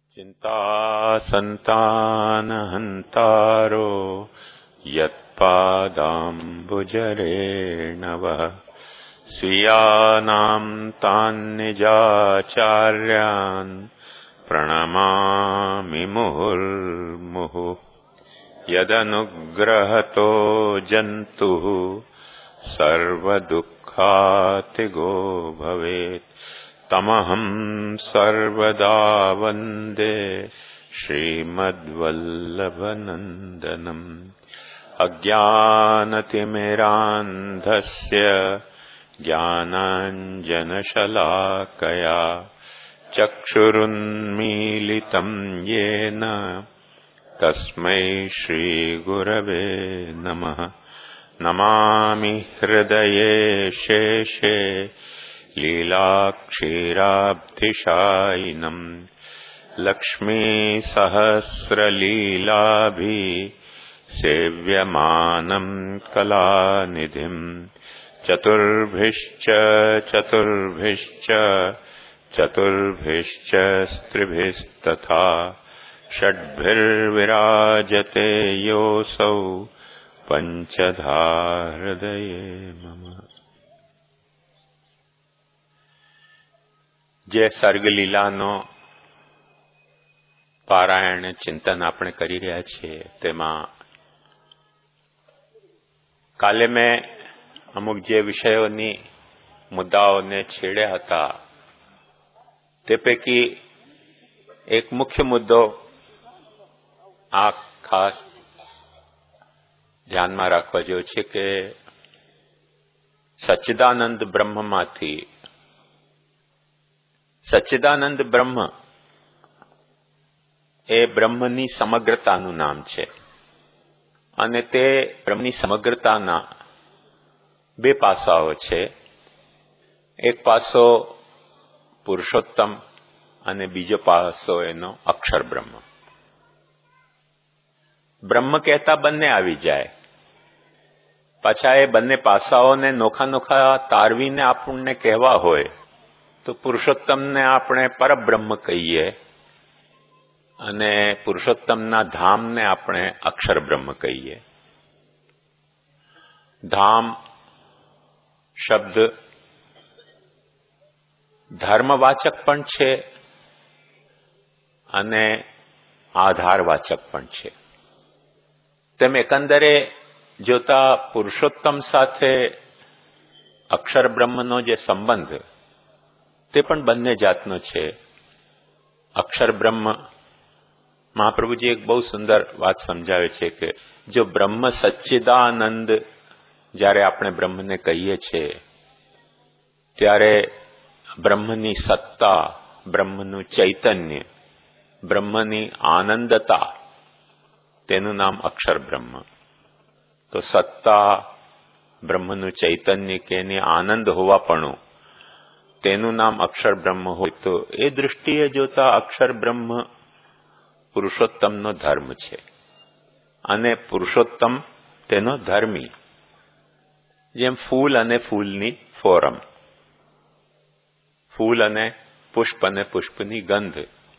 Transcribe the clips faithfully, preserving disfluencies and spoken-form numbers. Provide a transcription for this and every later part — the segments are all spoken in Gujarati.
चिंता संतान हंतारो यत्पादाम्बुजरेणवः स्वीयानां तान्निजाचार्यान् प्रणमामि मुहुर्मुहुः यदनुग्रहतो जन्तुः सर्वदुःखातिगो भवेत् तमहं सर्वदा वन्दे श्रीमद्वल्लभनन्दनम् अज्ञानतिमिरान्धस्य ज्ञानाञ्जनशलाकया चक्षुरुन्मीलितं येन तस्मै श्रीगुरवे नमः। नमामि हृदये शेषे लीलाक्षीराब्धिशायिनम् लक्ष्मीसहस्रलीलाभि सेव्यमानम् कलानिधिम् चतुर्भिश्च चतुर्भिश्च चतुर्भिश्च स्त्रिभिस्तथा षड्भिर्विराजते योऽसौ पञ्चधा हृदये मम। જે સર્ગલીલાનો પારાયણ ચિંતન આપણે કરી રહ્યા છીએ તેમાં કાલે મેં અમુક જે વિષયોની મુદ્દાઓને છેડ્યા હતા તે પૈકી એક મુખ્ય મુદ્દો આ ખાસ ધ્યાનમાં રાખવા જેવો છે કે સચ્ચિદાનંદ બ્રહ્મમાંથી સચ્ચિદાનંદ બ્રહ્મ એ બ્રહ્મની સમગ્રતાનું નામ છે અને તે બ્રહ્મની સમગ્રતાના બે પાસાઓ છે. એક પાસો પુરુષોત્તમ અને બીજો પાસો એનો અક્ષર બ્રહ્મ. બ્રહ્મ કહેતા બંને આવી જાય. પાછા એ બંને પાસાઓને નોખા નોખા તારવીને આપણને કહેવા હોય તો પુરુષોત્તમને આપણે પરબ્રહ્મ કહીએ અને પુરુષોત્તમના ધામને આપણે અક્ષર બ્રહ્મ કહીએ. ધામ શબ્દ ધર્મવાચક પણ છે અને આધારવાચક પણ છે. તેમ એકંદરે જોતા પુરુષોત્તમ સાથે અક્ષર બ્રહ્મનો જે સંબંધ તે પણ બંને જાતનો છે. અક્ષર બ્રહ્મ મહાપ્રભુજી એક બહુ સુંદર વાત સમજાવે છે કે જો બ્રહ્મ સચ્ચિદાનંદ જ્યારે આપણે બ્રહ્મને કહીએ છીએ ત્યારે બ્રહ્મની સત્તા, બ્રહ્મનું ચૈતન્ય, બ્રહ્મની આનંદતા તેનું નામ અક્ષર બ્રહ્મ. તો સત્તા, બ્રહ્મનું ચૈતન્ય કે એની આનંદ હોવાપણું તેનું નામ અક્ષર બ્રહ્મ હોય તો એ દૃષ્ટિએ જોતા અક્ષર બ્રહ્મ પુરુષોત્તમનો ધર્મ છે અને પુરુષોત્તમ તેનો ધર્મી. જેમ ફૂલ અને ફૂલની ફોરમ, ફૂલ અને પુષ્પ અને પુષ્પની ગંધ.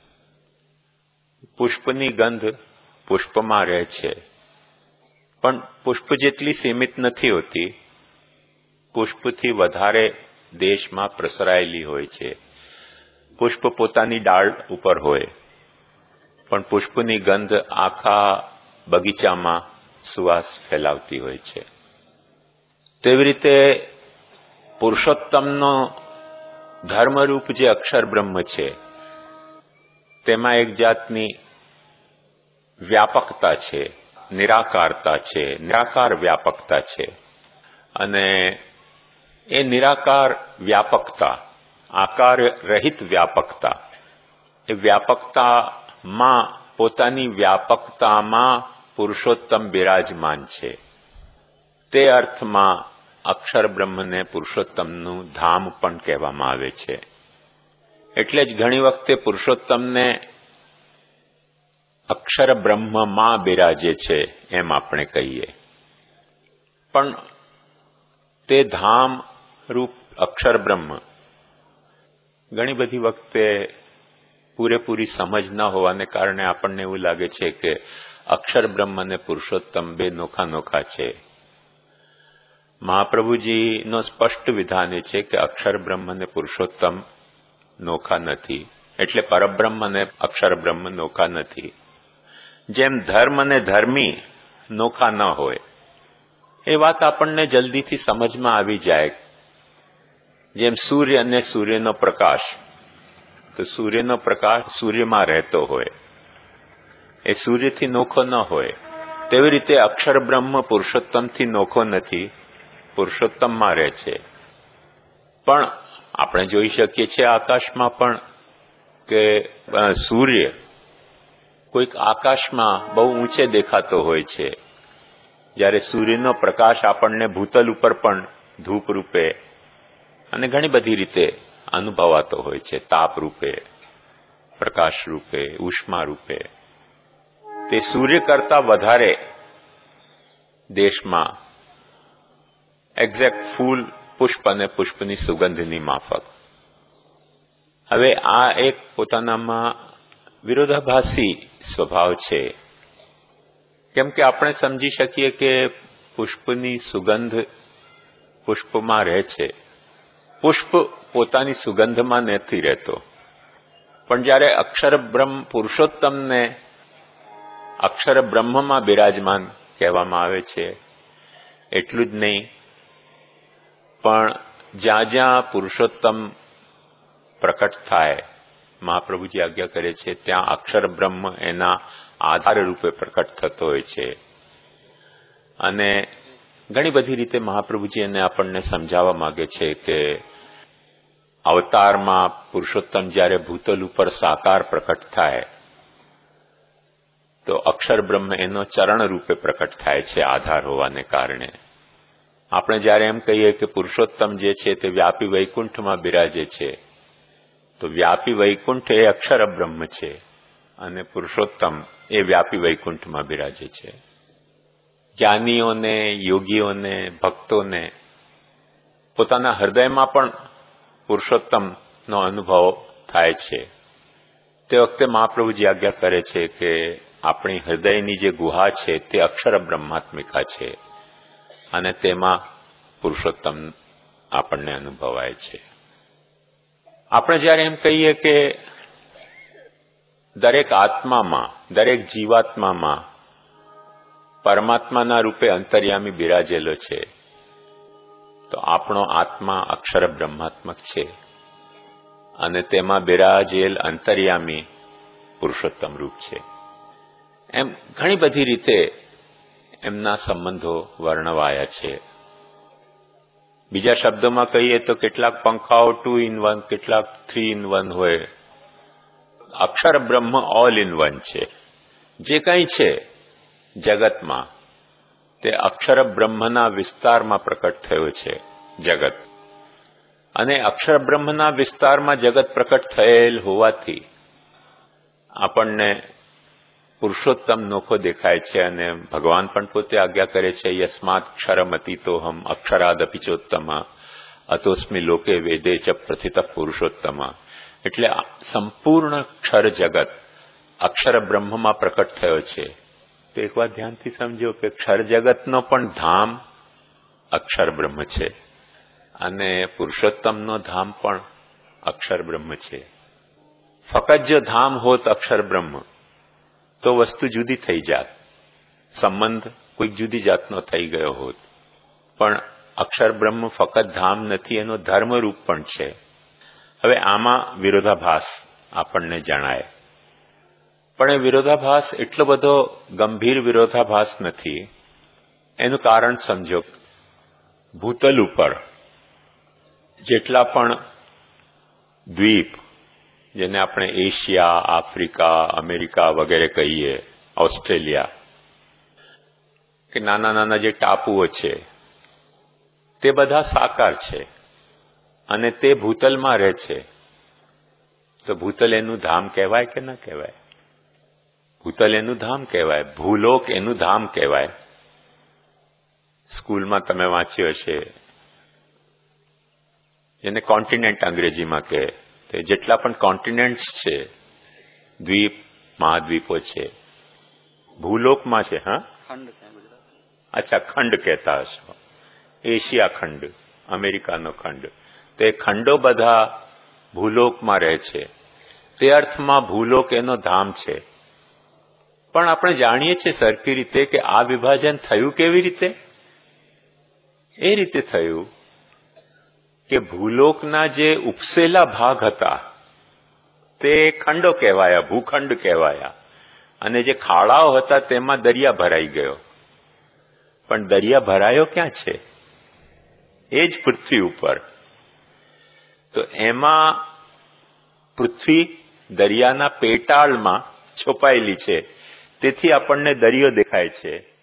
પુષ્પની ગંધ પુષ્પમાં રહે છે પણ પુષ્પ જેટલી સીમિત નથી હોતી, પુષ્પથી વધારે દેશમાં પ્રસરાયેલી હોય છે. પુષ્પ પોતાની ડાળ ઉપર હોય પણ પુષ્પની ગંધ આખા બગીચામાં સુવાસ ફેલાવતી હોય છે. તેવી રીતે પુરુષોત્તમનો ધર્મરૂપ જે અક્ષર બ્રહ્મ છે તેમાં એક જાતની વ્યાપકતા છે, નિરાકારતા છે, નિરાકાર વ્યાપકતા છે. અને એ નિરાકાર વ્યાપકતા, આકાર રહિત વ્યાપકતા, એ વ્યાપકતામાં પોતાની વ્યાપકતામાં પુરુષોત્તમ બિરાજમાન છે. તે અર્થમાં અક્ષર બ્રહ્મને પુરુષોત્તમનું ધામ પણ કહેવામાં આવે છે. એટલે જ ઘણી વખતે પુરુષોત્તમને અક્ષર બ્રહ્મમાં બિરાજે છે એમ આપણે કહીએ. પણ તે ધામ રૂપ અક્ષર બ્રહ્મ ઘણી બધી વખતે પૂરેપૂરી સમજ ન હોવાને કારણે આપણને એવું લાગે છે કે અક્ષર બ્રહ્મ અને પુરુષોત્તમ બે નોખા નોખા છે. મહાપ્રભુજીનો સ્પષ્ટ વિધાન એ છે કે અક્ષર બ્રહ્મ અને પુરુષોત્તમ નોખા નથી, એટલે પરબ્રહ્મ અને અક્ષર બ્રહ્મ નોખા નથી. જેમ ધર્મ અને ધર્મી નોખા ન હોય એ વાત આપણને જલ્દીથી સમજમાં આવી જાય. જેમ સૂર્ય અને સૂર્યનો પ્રકાશ, તો સૂર્યનો પ્રકાશ સૂર્યમાં રહેતો હોય, એ સૂર્યથી નોખો ન હોય. તેવી રીતે અક્ષર બ્રહ્મ પુરુષોત્તમથી નોખો નથી, પુરુષોત્તમમાં રહે છે. પણ આપણે જોઈ શકીએ છીએ આકાશમાં પણ કે સૂર્ય કોઈક આકાશમાં બહુ ઊંચે દેખાતો હોય છે, જ્યારે સૂર્યનો પ્રકાશ આપણને ભૂતલ ઉપર પણ ધૂપ રૂપે અને ઘણી બધી રીતે અનુભવાતો હોય છે, તાપ રૂપે, પ્રકાશ રૂપે, ઉષ્મા રૂપે. તે સૂર્ય કરતા વધારે દેશમાં એક્ઝેક્ટ ફૂલ, પુષ્પ અને પુષ્પની સુગંધની માફક. હવે આ એક પોતાનામાં વિરોધાભાસી સ્વભાવ છે, કેમ કે આપણે સમજી શકીએ કે પુષ્પની સુગંધ પુષ્પમાં રહે છે, પુષ્પ પોતાની સુગંધમાં નથી રહેતો. પણ જ્યારે અક્ષર બ્રહ્મ પુરુષોત્તમને અક્ષર બ્રહ્મમાં બિરાજમાન કહેવામાં આવે છે, એટલું જ નહીં પણ જ્યાં જ્યાં પુરુષોત્તમ પ્રકટ થાય, મહાપ્રભુજી આજ્ઞા કરે છે, ત્યાં અક્ષર બ્રહ્મ એના આધાર રૂપે પ્રકટ થતો હોય છે. અને ઘણી બધી રીતે મહાપ્રભુજી એને આપણને સમજાવવા માંગે છે કે અવતારમાં પુરુષોત્તમ જ્યારે ભૂતલ ઉપર સાકાર પ્રકટ થાય તો અક્ષર બ્રહ્મ એનો ચરણ રૂપે પ્રકટ થાય છે, આધાર હોવાને કારણે. આપણે જ્યારે એમ કહીએ કે પુરુષોત્તમ જે છે તે વ્યાપી વૈકુંઠમાં બિરાજે છે, તો વ્યાપી વૈકુંઠ એ અક્ષર બ્રહ્મ છે અને પુરુષોત્તમ એ વ્યાપી વૈકુંઠમાં બિરાજે છે. જ્ઞાનીઓને, યોગીઓને, ભક્તોને પોતાના હૃદયમાં પણ પુરુષોત્તમનો અનુભવ થાય છે. તે વખતે મહાપ્રભુજી આજ્ઞા કરે છે કે આપણી હૃદયની જે ગુહા છે તે અક્ષર બ્રહ્માત્મિકા છે અને તેમાં પુરુષોત્તમ આપણને અનુભવાય છે. આપણે જ્યારે એમ કહીએ કે દરેક આત્મામાં, દરેક જીવાત્મામાં પરમાત્માના રૂપે અંતર્યામી બિરાજેલો છે, તો આપણો આત્મા અક્ષર બ્રહ્માત્મક છે અને તેમાં બિરાજેલ અંતર્યામી પુરુષોત્તમ રૂપ છે. એમ ઘણી બધી રીતે એમના સંબંધો વર્ણવાયા છે. બીજા શબ્દોમાં કહીએ તો કેટલાક પંખાઓ ટુ ઇન વન, કેટલાક થ્રી ઇન વન હોય. અક્ષર બ્રહ્મ ઓલ ઇન વન છે. જે કંઈ છે જગતમાં તે અક્ષર બ્રહ્મના વિસ્તારમાં પ્રકટ થયો છે જગત. અને અક્ષર બ્રહ્મના વિસ્તારમાં જગત પ્રકટ થયેલ હોવાથી આપણને પુરુષોત્તમ નોખો દેખાય છે. અને ભગવાન પણ પોતે આજ્ઞા કરે છે, યસ્માત ક્ષરમતીતોહમ અક્ષરાદપિચોત્તમ અતોસ્મિ લોકે વેદે ચ પ્રથિત પુરુષોત્તમ. એટલે સંપૂર્ણ ક્ષર જગત અક્ષર બ્રહ્મમાં પ્રકટ થયો છે. તો એક વાત ધ્યાનથી સમજો કે ક્ષર જગતનો પણ ધામ અક્ષર બ્રહ્મ છે અને પુરુષોત્તમનો ધામ પણ અક્ષર બ્રહ્મ છે. ફકત જો ધામ હોત અક્ષર બ્રહ્મ તો વસ્તુ જુદી થઈ જાત, સંબંધ કોઈક જુદી જાતનો થઈ ગયો હોત. પણ અક્ષર બ્રહ્મ ફકત ધામ નથી, એનો ધર્મરૂપ પણ છે. હવે આમાં વિરોધાભાસ આપણને જણાય, પણ એ વિરોધાભાસ એટલો બધો ગંભીર વિરોધાભાસ નથી. એનું કારણ સમજો. ભૂતલ ઉપર જેટલા પણ દ્વીપ, જેને આપણે એશિયા, આફ્રિકા, અમેરિકા વગેરે કહીએ, ઓસ્ટ્રેલિયા, કે નાના નાના જે ટાપુઓ છે તે બધા સાકાર છે અને તે ભૂતલમાં રહે છે. તો ભૂતલ એનું ધામ કહેવાય કે ન કહેવાય? ભૂતલ એનું ધામ કહેવાય, ભૂલોક એનું ધામ કહેવાય. સ્કૂલમાં તમે વાંચ્યું હશે, જેને કોન્ટિનેન્ટ અંગ્રેજીમાં કહે, તે જેટલા પણ કોન્ટિનેન્ટ્સ છે દ્વીપ મહાદ્વીપો છે. ભૂલોકમાં છે. હા, અચ્છા, ખંડ કહેતા હશો. એશિયા ખંડ, અમેરિકાનો ખંડ. તો એ ખંડો બધા ભૂલોકમાં રહે છે. તે અર્થમાં ભૂલોક એનો ધામ છે. પણ આપણે જાણીએ છીએ સરખી રીતે કે આ વિભાજન થયું કેવી રીતે? એ રીતે થયું કે ભૂલોકના જે ઉપસેલા ભાગ હતા તે ખંડો કહેવાયા, ભૂખંડ કહેવાયા, અને જે ખાડાઓ હતા તેમાં દરિયા ભરાઈ ગયો. પણ દરિયા ભરાયો ક્યાં છે? એ જ પૃથ્વી ઉપર. તો એમાં પૃથ્વી દરિયાના પેટાળમાં છુપાયેલી છે. તેથી આપણને દરિયો દેખાય છે.